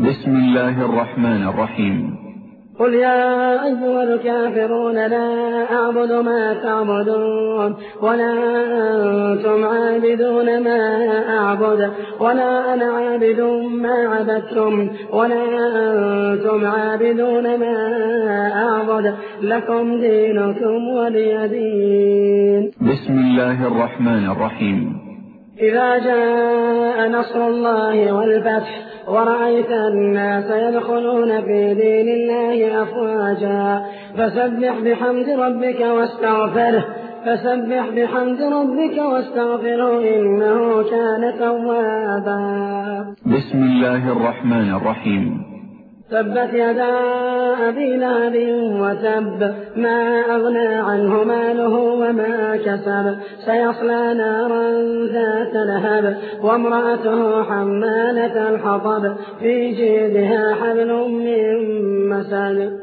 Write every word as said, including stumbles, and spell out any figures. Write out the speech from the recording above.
بسم الله الرحمن الرحيم. قل يا أيها الكافرون لا أعبد ما تعبدون ولا أنتم عابدون ما أعبد ولا أنا عابد ما عبدتم ولا أنتم عابدون ما أعبد لكم دينكم ولي دين. بسم الله الرحمن الرحيم. إذا جاء نصر الله والفتح ورأيت الناس يدخلون في دين الله أفواجا فسبح بحمد ربك واستغفره فسبح بحمد ربك واستغفره إنه كان توابا. بسم الله الرحمن الرحيم. تبت يدا أبي لهب وتب ما أغنى عنه ماله وما كسب سيصلى نارا ذات لهب وامرأته حمالة الحطب في جيدها حبل من مسد.